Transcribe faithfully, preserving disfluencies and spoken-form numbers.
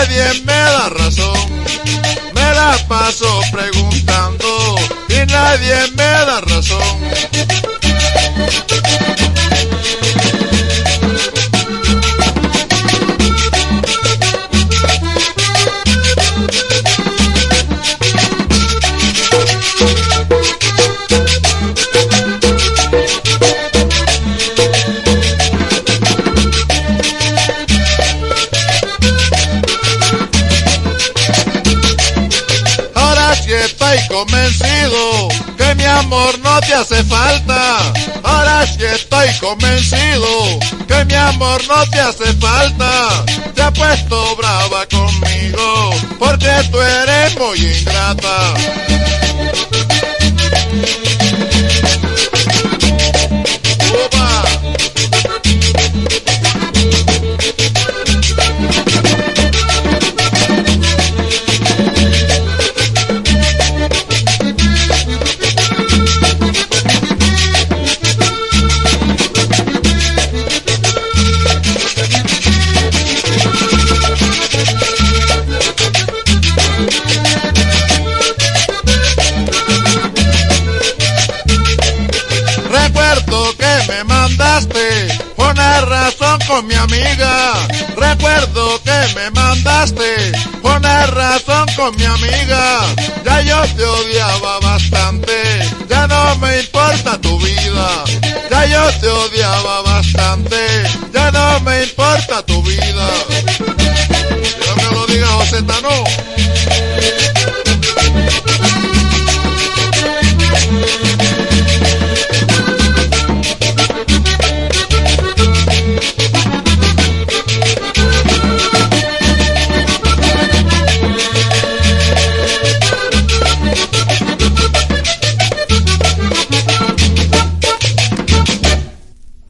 nadie me da razón. Me la paso preguntando y nadie me da razón. Estoy convencido que mi amor no te hace falta. Ahora sí estoy convencido que mi amor no te hace falta. Te has puesto brava conmigo porque tú eres muy ingrata. ¡Opa! Recuerdo que me mandaste una razón con mi amiga. Recuerdo que me mandaste una razón con mi amiga. Ya yo te odiaba bastante, ya no me importa tu vida. Ya yo te odiaba bastante, ya no me importa tu vida.